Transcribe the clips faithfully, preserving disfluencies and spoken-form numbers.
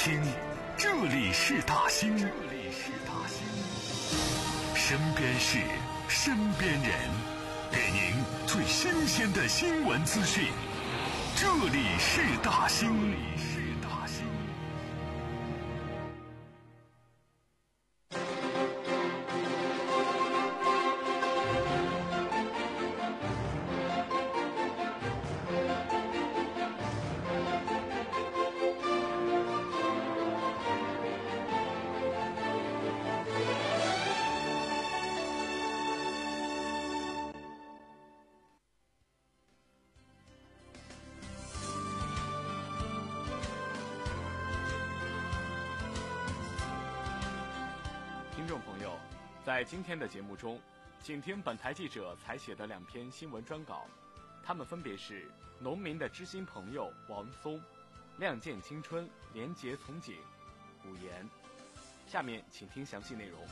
兴，这里是大兴，这里是大兴。身边事，身边人，给您最新鲜的新闻资讯。这里是大兴，这里是大兴。 听众朋友，在今天的节目中，请听本台记者采写的两篇新闻专稿，他们分别是农民的知心朋友王松、亮剑青春，廉洁从警五言。下面请听详细内容。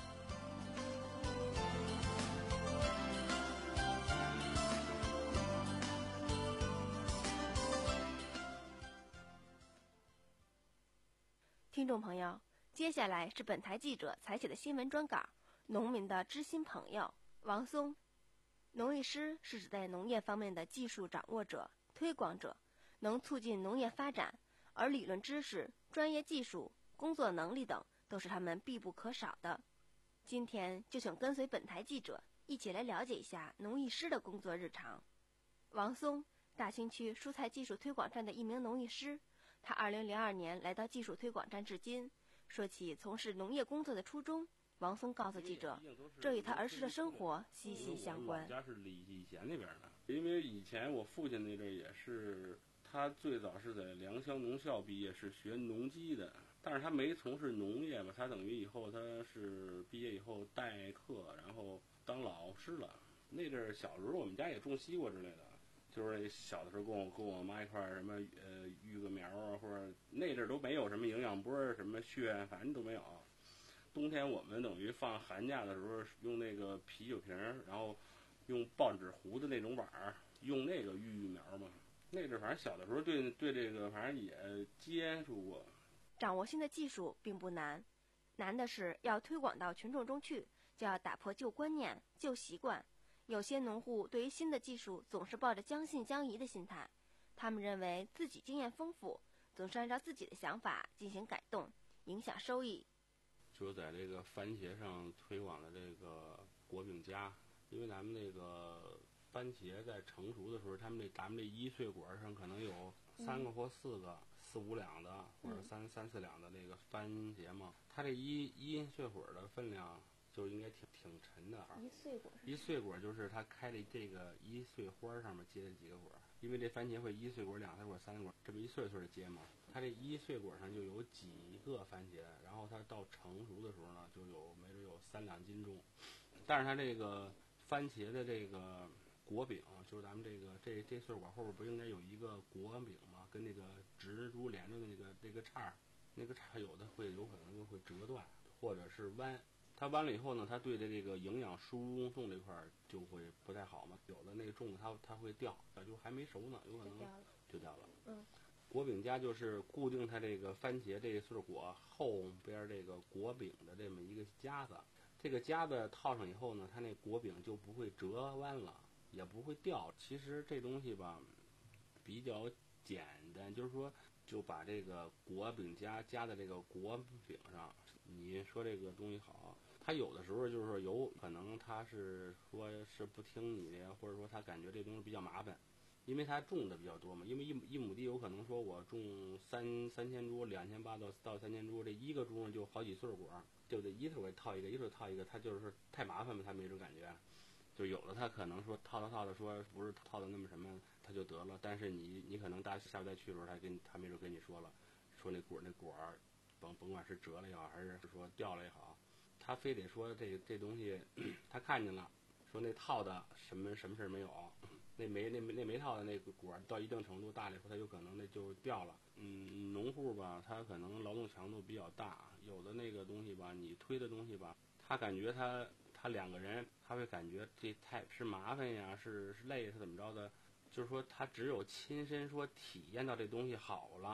听众朋友，接下来是本台记者采写的新闻专稿。农民的知心朋友王松。农艺师是指在农业方面的技术掌握者、推广者，能促进农业发展，而理论知识、专业技术、工作能力等都是他们必不可少的。今天就请跟随本台记者一起来了解一下农艺师的工作日常。王松，大兴区蔬菜技术推广站的一名农艺师，他二零零二年来到技术推广站至今。说起从事农业工作的初衷，王松告诉记者，这与他儿时的生活息息相关。 我家是李继贤那边的，因为以前我父亲那阵也是，他最早是在良乡农校毕业，是学农机的，但是他没从事农业吧，他等于以后他是毕业以后代课，然后当老师了。那阵小时候我们家也种西瓜之类的。就是小的时候跟我跟我妈一块儿什么呃育个苗啊，或者那阵儿都没有什么营养波什么血，反正都没有。冬天我们等于放寒假的时候用那个啤酒瓶，然后用报纸糊的那种碗儿，用那个育育苗嘛。那阵儿反正小的时候对对这个反正也接触过。 掌握新的技术并不难，难的是要推广到群众中去，就要打破旧观念、旧习惯。有些农户对于新的技术总是抱着将信将疑的心态，他们认为自己经验丰富，总是按照自己的想法进行改动，影响收益。 就在这个番茄上推广的这个果饼家，因为咱们那个番茄在成熟的时候，他们这咱们这一穗果上可能有三个或四个、嗯、四五两的或者三、嗯、三四两的那个番茄嘛，它这一一穗果的分量就应该挺挺沉的。 一穗果一穗果就是它开的这个一穗花上面结的几个果，因为这番茄会一穗果、两穗果、三穗果，这不一穗穗的结嘛。它这一穗果上就有几个番茄，然后它到成熟的时候呢，就有没准有三两斤重。但是它这个番茄的这个果饼，就是咱们这个这这穗果后边不应该有一个果饼吗？跟那个植株连着的那个那个叉，那个叉有的会有可能就会折断，或者是弯。它弯了以后呢，它对的这个营养输送这块就会不太好嘛。有的那个种的它它会掉，就还没熟呢，有可能就掉了。 嗯， 果饼夹就是固定它这个番茄这穗果后边这个果饼的这么一个夹子。这个夹子套上以后呢，它那果饼就不会折弯了，也不会掉。其实这东西吧比较简单，就是说就把这个果饼夹夹在这个果饼上。你说这个东西好，他有的时候就是说有可能他是说是不听你的，或者说他感觉这东西比较麻烦，因为他种的比较多嘛。因为一一亩地有可能说我种三三千株、两千八到到三千株，这一个株上就好几穗果，就得一穗给套一个，一穗套一个，他就是太麻烦嘛，他没这种感觉。就有的他可能说套套套的说不是套的那么什么，他就得了。但是你你可能大下回再去的时候，他跟他没准跟你说了，说那果那果甭甭管是折了也好，还是说掉了也好，他非得说这这东西他看见了，说那套的什么什么事没有，那没那那没套的那个果到一定程度大了以后，它有可能那就掉了。嗯，农户吧，他可能劳动强度比较大，有的那个东西吧，你推的东西吧，他感觉他他两个人他会感觉这太是麻烦呀，是是累是怎么着的，就是说他只有亲身说体验到这东西好了。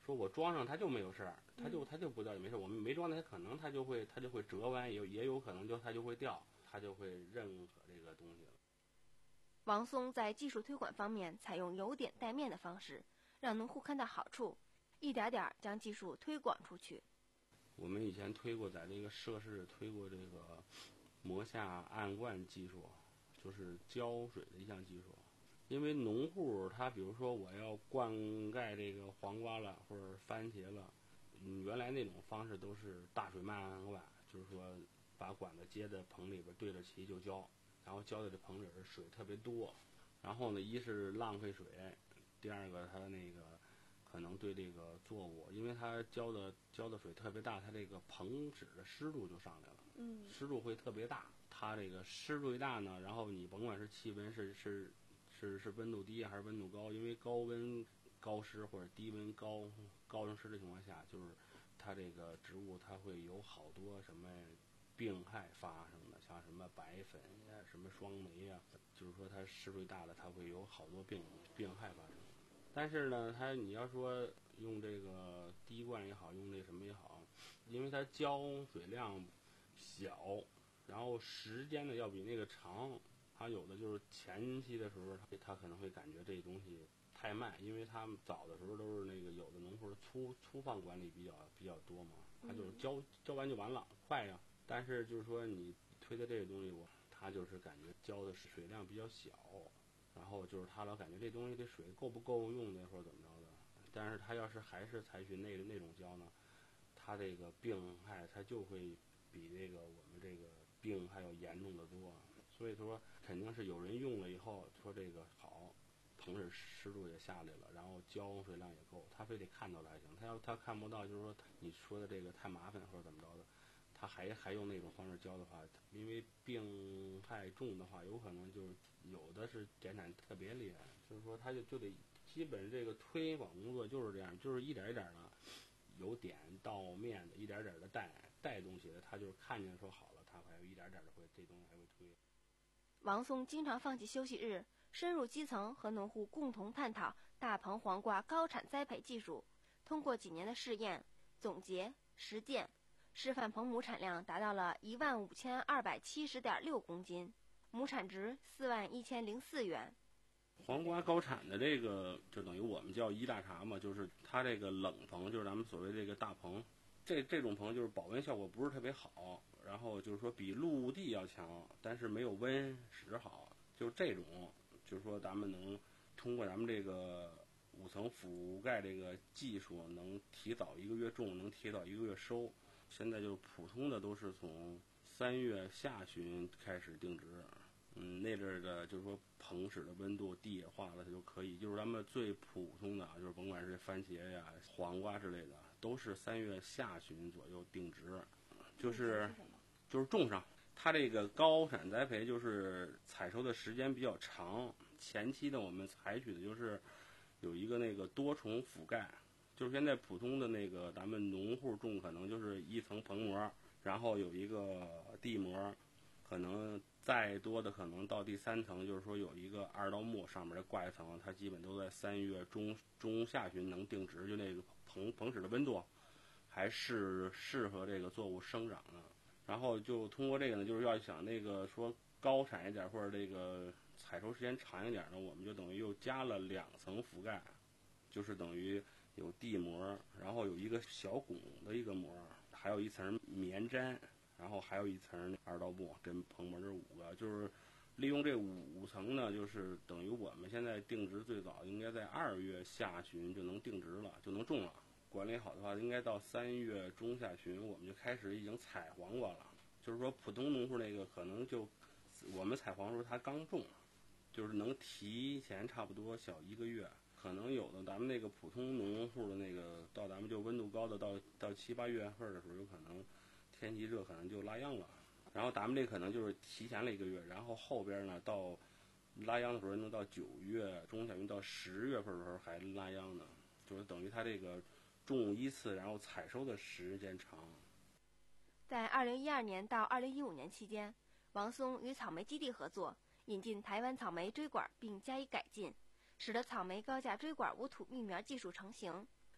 说我装上它就没有事儿，它就它就不掉也没事儿。我们没装它可能它就会它就会折弯，也也有可能就它就会掉，它就会认可这个东西了。 王松在技术推广方面采用由点带面的方式，让农户看到好处，一点点将技术推广出去。 我们以前推过，在这个涉事推过这个磨下暗灌技术，就是浇水的一项技术。因为农户他比如说我要灌溉这个黄瓜了或者番茄了，嗯，原来那种方式都是大水漫灌灌，就是说把管子接在棚里边对着齐就浇，然后浇的这棚里边水特别多，然后呢，一是浪费水，第二个它那个可能对这个作物，因为它浇的浇的水特别大，它这个棚纸的湿度就上来了， 嗯， 湿度会特别大。它这个湿度一大呢，然后你甭管是气温是是是是温度低还是温度高，因为高温高湿或者低温高高湿的情况下，就是它这个植物它会有好多什么病害发生的，像什么白粉呀、什么霜霉呀，就是说它湿度大了，它会有好多病病害发生。但是呢，它你要说用这个滴灌也好，用那什么也好，因为它浇水量小，然后时间呢要比那个长，它有的就是前期的时候，它它可能会感觉这东西太慢，因为他们早的时候都是那个有的农户粗粗放管理比较比较多嘛，它就是浇浇完就完了，快呀。但是就是说你推的这个东西，我它就是感觉浇的水量比较小，然后就是他老感觉这东西这水够不够用的或者怎么着的。但是他要是还是采取那那种浇呢，他这个病害它就会比这个我们这个病害要严重的多。所以说肯定是有人用了以后说这个好，棚里湿度也下来了，然后浇水量也够，他非得看到了还行。他要他看不到，就是说你说的这个太麻烦或者怎么着的，他还还用那种方式浇的话，因为病害重的话，有可能就是有的是减产特别厉害，就是说他就就得基本这个推广工作就是这样，就是一点一点的由点到面的，一点点的带带东西的，他就是看见说好了，他还有一点点的会这东西还会推。 王松经常放弃休息日，深入基层和农户共同探讨大棚黄瓜高产栽培技术。通过几年的试验、总结、实践，示范棚亩产量达到了一万五千二百七十点六公斤，亩产值四万一千零四元。 黄瓜高产的这个就等于我们叫一大茬嘛，就是它这个冷棚，就是咱们所谓这个大棚，这这种棚就是保温效果不是特别好，然后就是说比陆地要强，但是没有温室好，就这种就是说咱们能通过咱们这个五层覆盖这个技术，能提早一个月种，能提早一个月收。现在就是普通的都是从三月下旬开始定植。嗯，那阵儿的就是说棚室的温度地也化了，它就可以，就是咱们最普通的，就是甭管是番茄呀、黄瓜之类的，都是三月下旬左右定植，就是就是种上。它这个高产栽培就是采收的时间比较长，前期呢我们采取的就是有一个那个多重覆盖，就是现在普通的那个咱们农户种可能就是一层棚膜，然后有一个地膜。可能再多的可能到第三层，就是说有一个二道木上面挂一层，它基本都在三月中中下旬能定植，就那个棚棚室的温度还是适合这个作物生长的。然后就通过这个呢，就是要想那个说高产一点或者这个采收时间长一点呢，我们就等于又加了两层覆盖，就是等于有地膜，然后有一个小拱的一个膜，还有一层棉毡。然后还有一层二道木跟棚膜，这五个就是利用这五层呢，就是等于我们现在定植最早应该在二月下旬就能定植了，就能种了。管理好的话，应该到三月中下旬我们就开始已经采黄瓜了。就是说普通农户那个可能就我们采黄瓜时候它刚种，就是能提前差不多小一个月。可能有的咱们那个普通农户的那个到咱们就温度高的到到七八月份的时候，有可能天气热可能就拉秧了，然后咱们这可能就是提前了一个月，然后后边呢到拉秧的时候能到九月中下旬到十月份的时候还拉秧呢，就是等于它这个种一次，然后采收的时间长。 在二零一二年到二零一五年期间，王松与草莓基地合作，引进台湾草莓锥管并加以改进，使得草莓高架锥管无土密苗技术成型。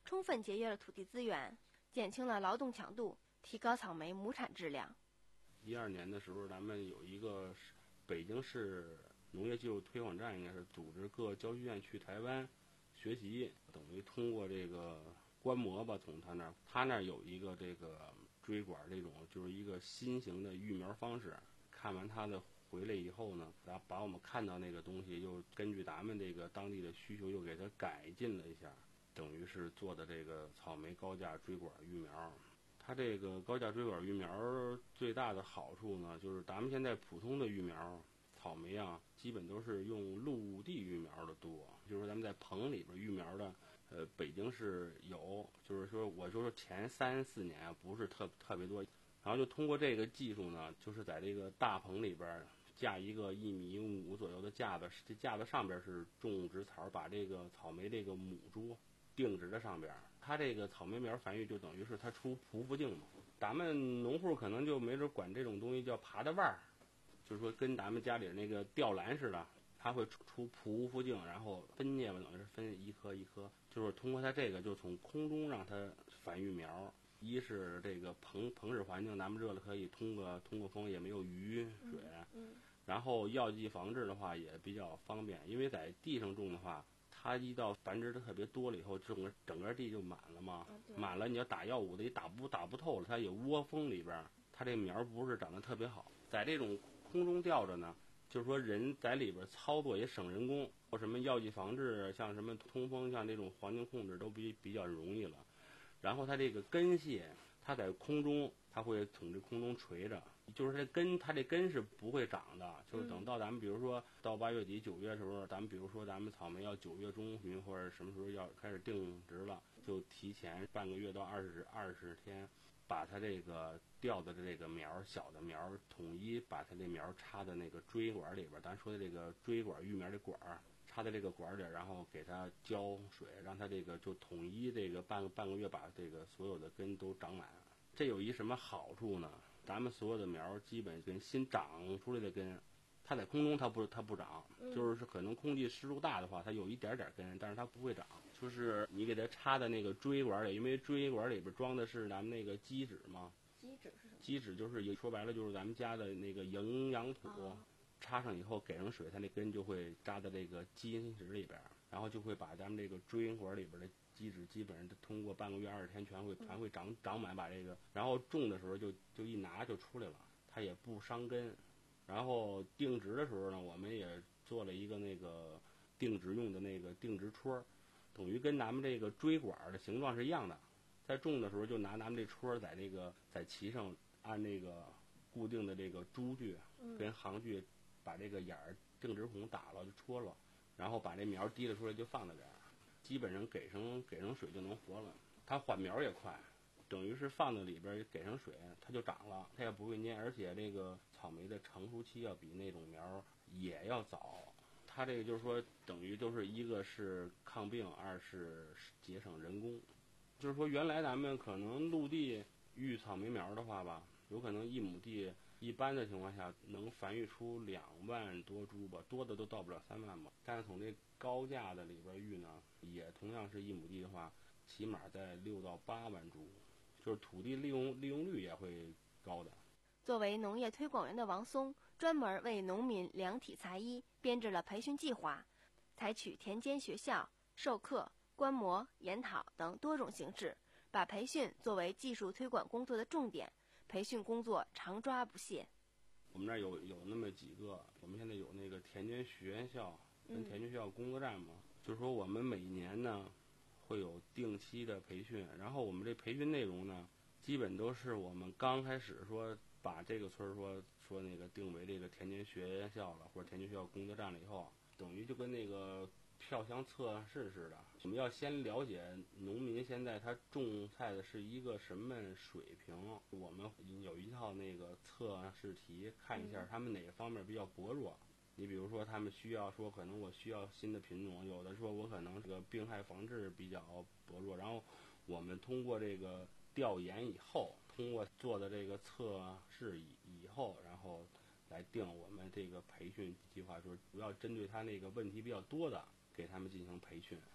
充分节约了土地资源，减轻了劳动强度，提高草莓亩产质量。 一二年的时候，咱们有一个北京市农业技术推广站，应该是组织各教学院去台湾学习，等于通过这个观摩吧，从他那儿，他那儿有一个这个锥管这种，就是一个新型的育苗方式。看完他的回来以后呢，咱把我们看到那个东西，又根据咱们这个当地的需求，又给它改进了一下，等于是做的这个草莓高价锥管育苗。它这个高价锥管育苗最大的好处呢，就是咱们现在普通的育苗草莓啊，基本都是用陆地育苗的多，就是说咱们在棚里边育苗的，呃，北京市有，就是说我就说前三四年啊，不是特特别多，然后就通过这个技术呢，就是在这个大棚里边架一个一米五左右的架子，这架子上边是种植槽，把这个草莓这个母株定植在上边。它这个草莓苗繁育就等于是它出匍匐茎嘛，咱们农户可能就没准管这种东西叫爬的腕儿，就是说跟咱们家里那个吊篮似的，它会出匍匐茎，然后分叶吧，等于是分一颗一颗，就是通过它这个就从空中让它繁育苗。一是这个棚棚室环境，咱们热了可以通过通过风，也没有雨水， 嗯嗯、 然后药剂防治的话也比较方便，因为在地上种的话，它一到繁殖的特别多了以后，整个整个地就满了嘛， 啊、 满了你要打药物的也打不打不透了，它有窝蜂里边，它这苗不是长得特别好。在这种空中吊着呢，就是说人在里边操作也省人工，或什么药剂防治，像什么通风，像这种环境控制都比比较容易了。然后它这个根系，它在空中，它会从这空中垂着，就是这根，它这根是不会长的。就是等到咱们比如说到八月底九月的时候，咱们比如说咱们草莓要九月中旬或者什么时候要开始定植了，就提前半个月到二十二十天，把它这个吊的这个苗小的苗统一把它这苗插在那个锥管里边，咱说的这个锥管育苗的管儿。插在这个管里，然后给它浇水，让它这个就统一这个半个半个月把这个所有的根都长满。这有一什么好处呢？咱们所有的苗基本跟新长出来的根，它在空中它不它不长，就是可能空气湿度大的话，它有一点点根，但是它不会长。就是你给它插在那个锥管里，因为锥管里边装的是咱们那个基质嘛。 基质是什么？ 基质就是说白了就是咱们家的那个营养土。哦，插上以后给上水，它那根就会扎在这个基质里边，然后就会把咱们这个锥管里边的基质基本上通过半个月二十天全会全会长长满，把这个然后种的时候就就一拿就出来了，它也不伤根。然后定植的时候呢，我们也做了一个那个定植用的那个定植戳，等于跟咱们这个锥管的形状是一样的。在种的时候就拿咱们这戳在这个在旗上按那个固定的这个珠具跟行具。把这个眼儿定植孔打了就戳了，然后把这苗提了出来就放在这儿，基本上给上给上水就能活了。它缓苗也快，等于是放在里边给上水它就长了，它也不会蔫，而且这个草莓的成熟期要比那种苗也要早。它这个就是说等于就是一个是抗病，二是节省人工。就是说原来咱们可能陆地育草莓苗的话吧，有可能一亩地一般的情况下能繁育出两万多株吧，多的都到不了三万吧。但是从这高价的里边育呢，也同样是一亩地的话，起码在六到八万株，就是土地利用利用率也会高的。 作为农业推广员的王松，专门为农民量体裁衣编制了培训计划，采取田间学校、授课、观摩、研讨等多种形式，把培训作为技术推广工作的重点。培训工作常抓不懈。 我们那儿有有那么几个，我们现在有那个田间学校跟田间学校工作站嘛，嗯、就是说我们每年呢会有定期的培训，然后我们这培训内容呢，基本都是我们刚开始说把这个村说说那个定为这个田间学校了，或者田间学校工作站了以后，等于就跟那个票箱测试似的，我们要先了解农民现在他种菜的是一个什么水平。我们有一套那个测试题，看一下他们哪个方面比较薄弱。你比如说他们需要说可能我需要新的品种，有的说我可能这个病害防治比较薄弱，然后我们通过这个调研以后，通过做的这个测试以以后，然后来定我们这个培训计划，就是主要针对他那个问题比较多的给他们进行培训。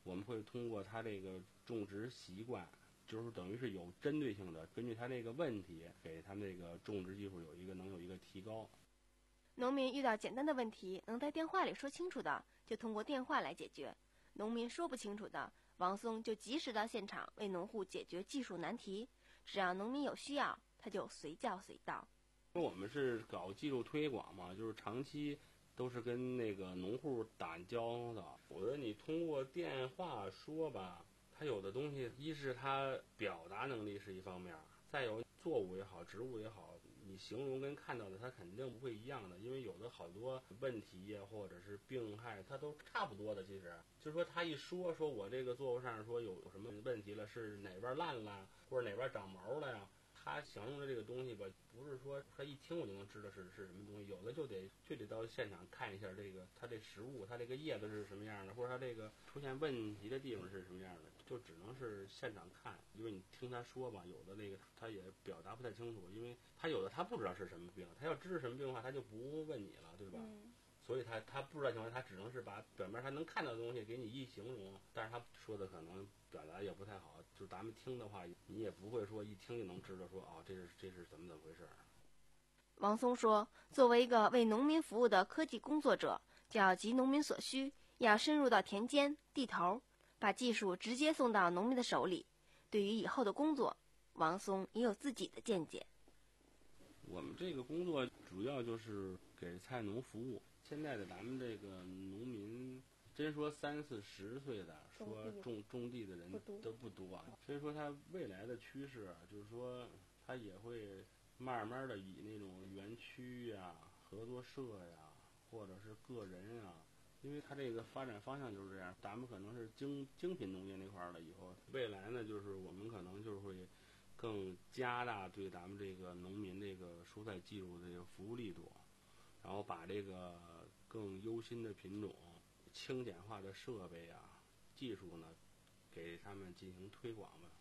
我们会通过他这个种植习惯，就是等于是有针对性的，根据他这个问题，给他们这个种植技术有一个能有一个提高。 农民遇到简单的问题，能在电话里说清楚的，就通过电话来解决；农民说不清楚的，王松就及时到现场为农户解决技术难题。只要农民有需要，他就随叫随到。 我们是搞技术推广嘛，就是长期都是跟那个农户打交道。我觉得你通过电话说吧，他有的东西，一是他表达能力是一方面，再有作物也好，植物也好，你形容跟看到的它肯定不会一样的，因为有的好多问题呀，或者是病害，它都差不多的。其实就是说，他一说说我这个作物上说有什么问题了，是哪边烂了，或者哪边长毛了呀？他形容的这个东西吧，不是说他一听我就能知道是是什么东西，有的就得就得到现场看一下这个它这食物，它这个叶子是什么样的，或者它这个出现问题的地方是什么样的，就只能是现场看。因为你听他说吧，有的那个他也表达不太清楚，因为他有的他不知道是什么病，他要知道什么病的话，他就不问你了，对吧？嗯，所以他他不知道情况下，他只能是把表面他能看到的东西给你一形容，但是他说的可能表达也不太好，就咱们听的话，你也不会说一听就能知道说哦，这是这是怎么怎么回事。 王松说，作为一个为农民服务的科技工作者，就要急农民所需，要深入到田间地头，把技术直接送到农民的手里。对于以后的工作，王松也有自己的见解。 我们这个工作主要就是给菜农服务。现在的咱们这个农民，真说三四十岁的说种种地的人都不多啊。所以说他未来的趋势就是说，他也会慢慢的以那种园区呀、合作社呀，或者是个人呀，因为他这个发展方向就是这样。咱们可能是精精品农业那块儿的，以后未来呢，就是我们可能就是会更加大对咱们这个农民这个蔬菜技术的这个服务力度，然后把这个更优心的品种、轻简化的设备啊、技术呢，给他们进行推广吧。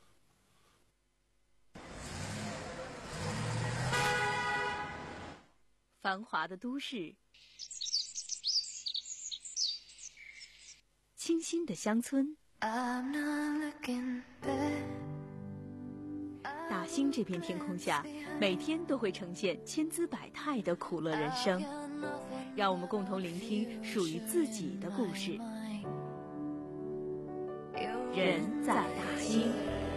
繁华的都市，清新的乡村，大兴这片天空下，每天都会呈现千姿百态的苦乐人生。让我们共同聆听属于自己的故事。人在大兴。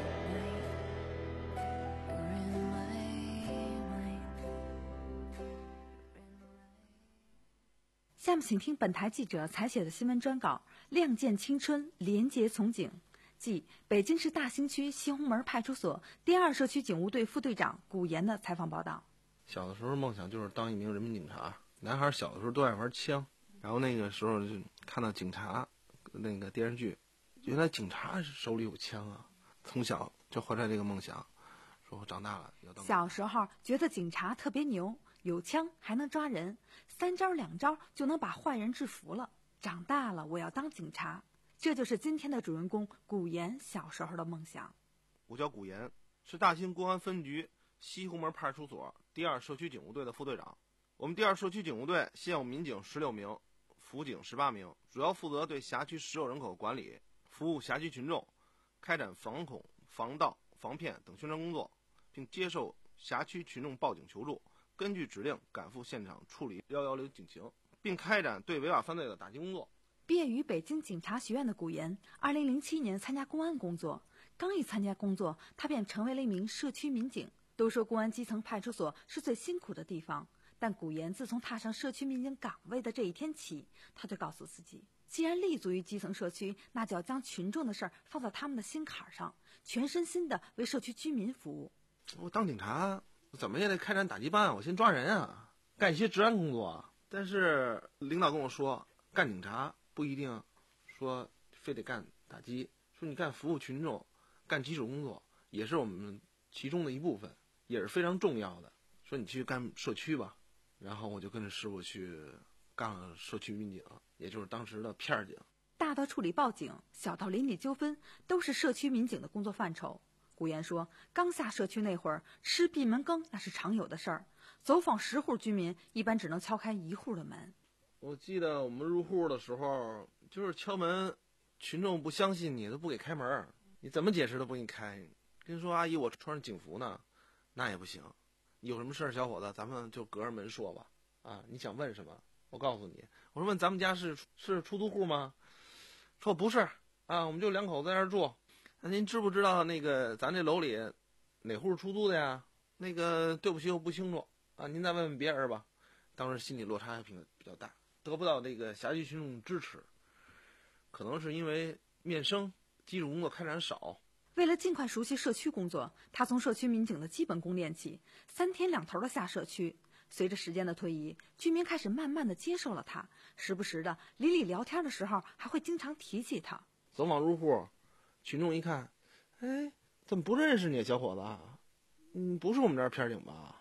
下面请听本台记者采写的新闻专稿《亮剑青春，廉洁从警》，即北京市大兴区西红门派出所第二社区警务队副队长古岩的采访报道。 小的时候梦想就是当一名人民警察，男孩小的时候都爱玩枪，然后那个时候就看到警察那个电视剧，原来警察手里有枪啊，从小就怀揣这个梦想，说我长大了要当。 小时候觉得警察特别牛，有枪还能抓人，三招两招就能把坏人制服了。长大了我要当警察，这就是今天的主人公古岩小时候的梦想。 我叫古岩，是大兴公安分局西红门派出所第二社区警务队的副队长。我们第二社区警务队现有民警十六名，辅警十八名，主要负责对辖区实有人口管理，服务辖区群众，开展防恐、防盗、防骗等宣传工作，并接受辖区群众报警求助，根据指令赶赴现场处理一一零警情，并开展对违法犯罪的打击工作。 毕业于北京警察学院的古岩，二零零七年参加公安工作。刚一参加工作，他便成为了一名社区民警。都说公安基层派出所是最辛苦的地方，但古岩自从踏上社区民警岗位的这一天起，他就告诉自己，既然立足于基层社区，那就要将群众的事儿放到他们的心坎上，全身心的为社区居民服务。 我当警察怎么也得开展打击办，我先抓人啊，干一些治安工作啊。但是领导跟我说，干警察不一定说非得干打击，说你干服务群众，干基础工作也是我们其中的一部分，也是非常重要的。说你去干社区吧，然后我就跟着师傅去干了社区民警，也就是当时的片警。 大到处理报警，小到邻里纠纷，都是社区民警的工作范畴。古岩说，刚下社区那会儿，吃闭门羹那是常有的事儿，走访十户居民，一般只能敲开一户的门。 我记得我们入户的时候，就是敲门， 群众不相信你，都不给开门，你怎么解释都不给你开。跟你说阿姨，我穿着警服呢，那也不行。有什么事儿，小伙子，咱们就隔着门说吧。啊，你想问什么？我告诉你，我说问咱们家是是出租户吗？说不是啊，我们就两口子在这儿住。那您知不知道那个咱这楼里哪户是出租的呀？那个对不起，我不清楚啊，您再问问别人吧。当时心理落差比比较大，得不到这个辖区群众支持，可能是因为面生基础工作开展少。 为了尽快熟悉社区工作，他从社区民警的基本功练起，三天两头的下社区。随着时间的推移，居民开始慢慢的接受了他，时不时的邻里聊天的时候还会经常提起他。 走访入户，群众一看，哎，怎么不认识你，小伙子啊？嗯，不是我们这儿片警吧？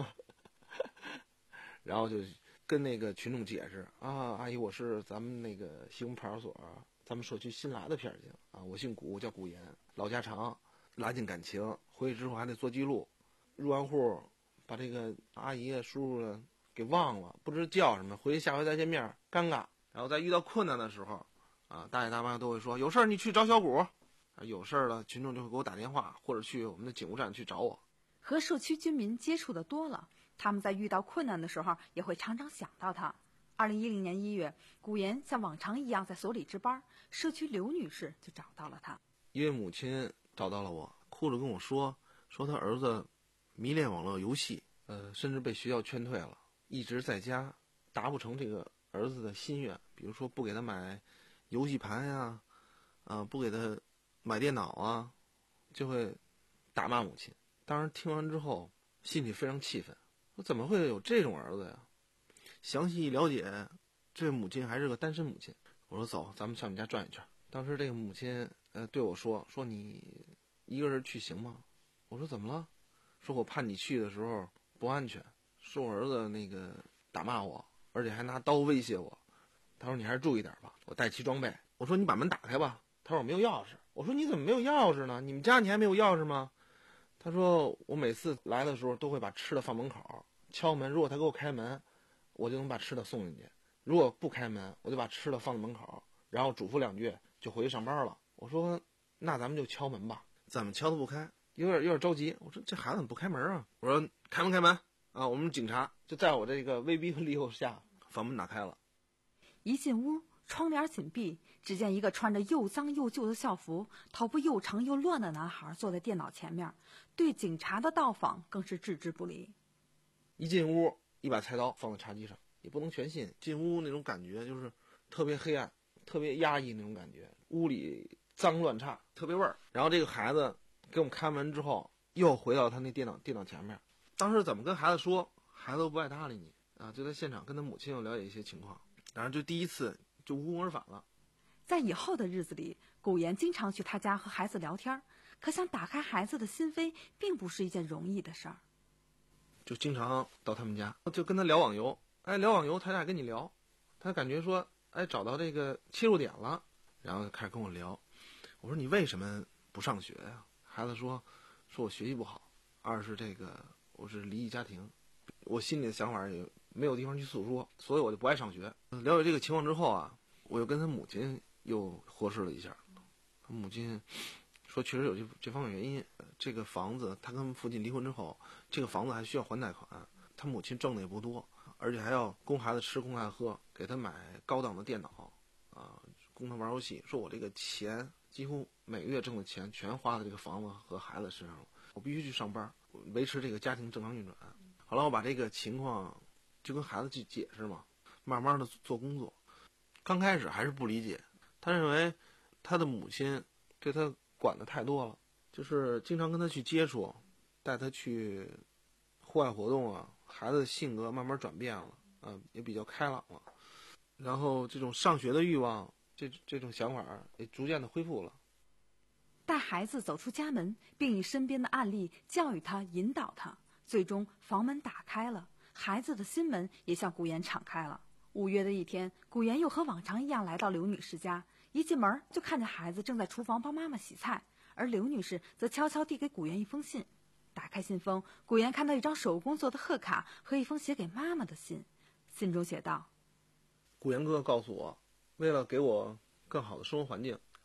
然后就跟那个群众解释啊，阿姨，我是咱们那个西红派出所咱们社区新来的片警啊，我姓古，叫古岩，老家常，拉近感情。回去之后还得做记录，入完户把这个阿姨叔叔给忘了，不知叫什么，回去下回再见面尴尬。然后在遇到困难的时候啊，大爷大妈都会说有事儿你去找小古，啊，有事儿了群众就会给我打电话，或者去我们的警务站去找我。 和社区居民接触的多了，他们在遇到困难的时候也会常常想到他。二零一零年一月，古岩像往常一样在所里值班，社区刘女士就找到了他。 一位母亲找到了我，哭着跟我说，说他儿子迷恋网络游戏，呃，甚至被学校劝退了，一直在家达不成这个儿子的心愿，比如说不给他买游戏盘呀，啊、呃，不给他买电脑啊，就会打骂母亲。当时听完之后，心里非常气愤，我怎么会有这种儿子呀？详细一了解，这位母亲还是个单身母亲。我说走，咱们上你家转一圈。当时这个母亲呃对我说，说你一个人去行吗？我说怎么了？说我怕你去的时候不安全，说我儿子那个打骂我，而且还拿刀威胁我。他说你还是注意点吧，我带齐装备。我说你把门打开吧。他说我没有钥匙。我说你怎么没有钥匙呢？你们家你还没有钥匙吗？他说我每次来的时候都会把吃的放门口，敲门，如果他给我开门，我就能把吃的送进去，如果不开门，我就把吃的放在门口，然后嘱咐两句就回去上班了。我说那咱们就敲门吧。怎么敲都不开，有点有点着急。我说这孩子怎么不开门啊？我说开门开门啊！我们警察就在我这个威逼利诱下，房门打开了。 一进屋，窗帘紧闭，只见一个穿着又脏又旧的校服、头发又长又乱的男孩坐在电脑前面，对警察的到访更是置之不理。 一进屋，一把菜刀放在茶几上，也不能全信。进屋那种感觉就是特别黑暗，特别压抑那种感觉，屋里脏乱差，特别味儿。然后这个孩子给我们开门之后，又回到他那电脑电脑前面。当时怎么跟孩子说，孩子都不爱搭理你啊！就在现场跟他母亲又了解一些情况，然后就第一次就无功而返了。 在以后的日子里，古岩经常去他家和孩子聊天，可想打开孩子的心扉，并不是一件容易的事儿。 就经常到他们家，就跟他聊网游。哎，聊网游，他俩跟你聊，他感觉说，哎，找到这个切入点了，然后开始跟我聊。我说你为什么不上学呀？孩子说，说我学习不好，二是这个我是离异家庭，我心里的想法也没有地方去诉说，所以我就不爱上学。了解这个情况之后啊，我又跟他母亲又核实了一下，他母亲说确实有这这方面原因。这个房子他跟父亲离婚之后，这个房子还需要还贷款，他母亲挣的也不多，而且还要供孩子吃供孩子喝，给他买高档的电脑啊，供他玩游戏。说我这个钱几乎每个月挣的钱全花在这个房子和孩子身上了，我必须去上班维持这个家庭正常运转。后来我把这个情况就跟孩子去解释嘛，慢慢的做工作。刚开始还是不理解，他认为他的母亲对他管的太多了，就是经常跟他去接触，带他去户外活动啊，孩子的性格慢慢转变了，啊，也比较开朗了，然后这种上学的欲望，这这种想法也逐渐的恢复了。 带孩子走出家门，并以身边的案例教育他、引导他，最终房门打开了，孩子的心门也向古岩敞开了。五月的一天，古岩又和往常一样来到刘女士家，一进门就看见孩子正在厨房帮妈妈洗菜，而刘女士则悄悄递给古岩一封信。打开信封，古岩看到一张手工做的贺卡和一封写给妈妈的信，信中写道： 古岩哥告诉我，为了给我更好的生活环境，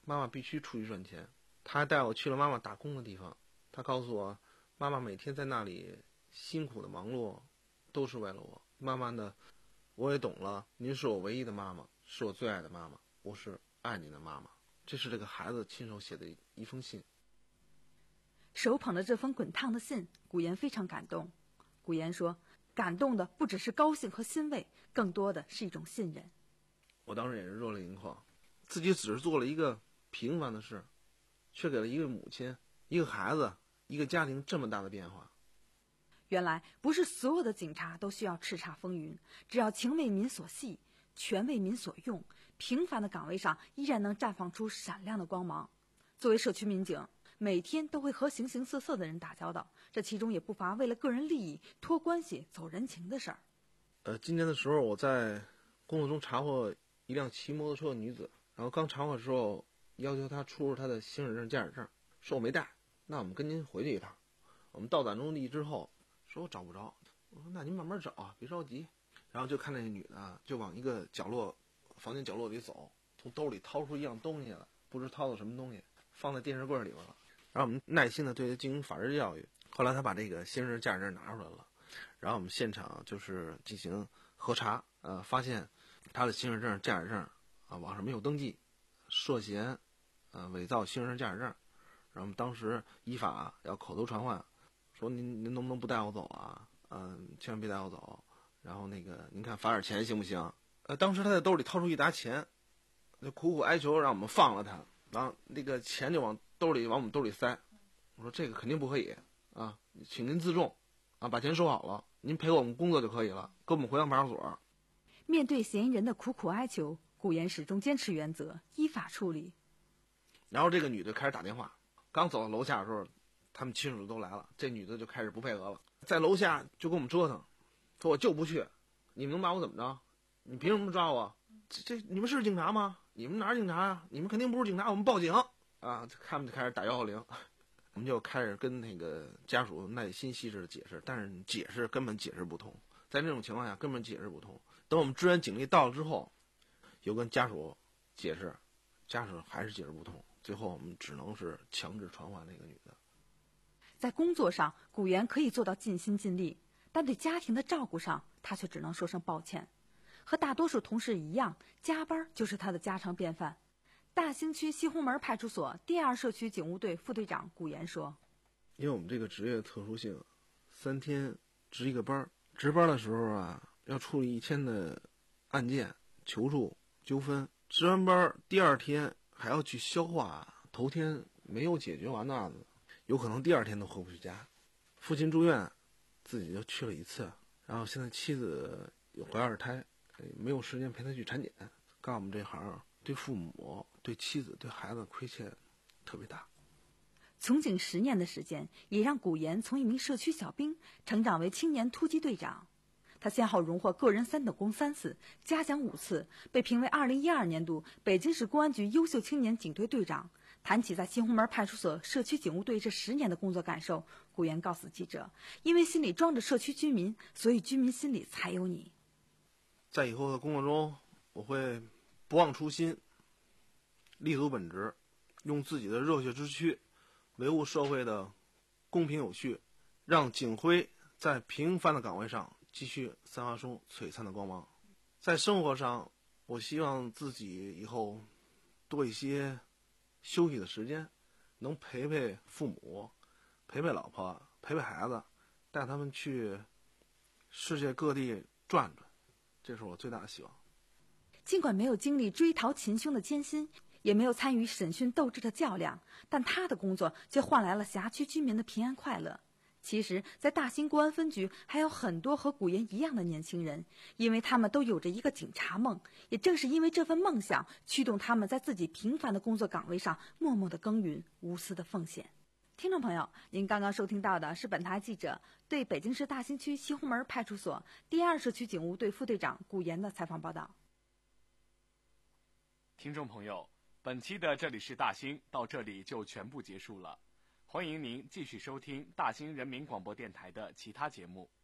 妈妈必须出去赚钱。他还带我去了妈妈打工的地方，他告诉我，妈妈每天在那里辛苦的忙碌，都是为了我。慢慢的，我也懂了，您是我唯一的妈妈，是我最爱的妈妈，我是爱你的妈妈。这是这个孩子亲手写的一封信。 手捧着这封滚烫的信，古言非常感动。古言说，感动的不只是高兴和欣慰，更多的是一种信任。 我当时也是热泪盈眶，自己只是做了一个平凡的事，却给了一个母亲、一个孩子、一个家庭这么大的变化。 原来不是所有的警察都需要叱咤风云，只要情为民所系，权为民所用，平凡的岗位上依然能绽放出闪亮的光芒。作为社区民警，每天都会和形形色色的人打交道，这其中也不乏为了个人利益托关系走人情的事儿。 呃，今年的时候我在工作中查获一辆骑摩托车的女子，然后刚查获的时候要求她出示她的行驶证、驾驶证，说我没带，那我们跟您回去一趟。我们到达目的地之后，说我找不着，我说那您慢慢找啊，别着急。然后就看那女的就往一个角落房间角落里走，从兜里掏出一样东西来，不知掏的什么东西，放在电视柜里边了。然后我们耐心的对她进行法制教育。后来她把这个行驶证、驾驶证拿出来了，然后我们现场就是进行核查，呃，发现她的行驶证、驾驶证啊网上没有登记，涉嫌呃伪造行驶证、驾驶证。然后我们当时依法要口头传唤，说您您能不能不带我走啊？嗯、呃，千万别带我走。然后那个您看罚点钱行不行？呃，当时他在兜里掏出一沓钱，就苦苦哀求让我们放了他，然后那个钱就往兜里往我们兜里塞。我说这个肯定不可以啊，请您自重啊，把钱收好了，您陪我们工作就可以了，跟我们回到派出所。 面对嫌疑人的苦苦哀求，古言始终坚持原则，依法处理。 然后这个女的开始打电话，刚走到楼下的时候，他们亲属都来了，这女的就开始不配合了，在楼下就跟我们折腾，说我就不去，你们能把我怎么着？你凭什么抓我？这这你们是警察吗？你们哪是警察呀？你们肯定不是警察，我们报警啊！他们就开始打幺幺零，我们就开始跟那个家属耐心细致的解释，但是解释根本解释不通，在这种情况下根本解释不通。等我们支援警力到了之后，又跟家属解释，家属还是解释不通，最后我们只能是强制传唤那个女的。 在工作上，古言可以做到尽心尽力，但对家庭的照顾上，他却只能说声抱歉。和大多数同事一样，加班就是他的家常便饭。大兴区西红门派出所第二社区警务队副队长古言说：“ 因为我们这个职业特殊性，三天值一个班，值班的时候啊，要处理一天的案件、求助、纠纷。值完班第二天还要去消化头天没有解决完的案子，有可能第二天都回不去家。父亲住院，自己就去了一次，然后现在妻子有怀二胎，没有时间陪他去产检。干我们这行，对父母、对妻子、对孩子亏欠特别大。” 从警十年的时间，也让古言从一名社区小兵成长为青年突击队长。他先后荣获个人三等功三次，嘉奖五次，被评为二零一二年度北京市公安局优秀青年警队队长。谈起在西红门派出所社区警务队这十年的工作感受，古言告诉记者：“因为心里装着社区居民，所以居民心里才有你。” 在以后的工作中，我会不忘初心，立足本职，用自己的热血之躯维护社会的公平有序，让警徽在平凡的岗位上继续散发出璀璨的光芒。在生活上，我希望自己以后多一些休息的时间，能陪陪父母，陪陪老婆，陪陪孩子，带他们去世界各地转转，这是我最大的希望。 尽管没有经历追逃擒凶的艰辛，也没有参与审讯斗智的较量，但他的工作却换来了辖区居民的平安快乐。其实，在大兴公安分局还有很多和古言一样的年轻人，因为他们都有着一个警察梦，也正是因为这份梦想，驱动他们在自己平凡的工作岗位上默默的耕耘，无私的奉献。听众朋友，您刚刚收听到的是本台记者对北京市大兴区西红门派出所第二社区警务队副队长古言的采访报道。 听众朋友，本期的这里是大兴到这里就全部结束了，欢迎您继续收听大兴人民广播电台的其他节目。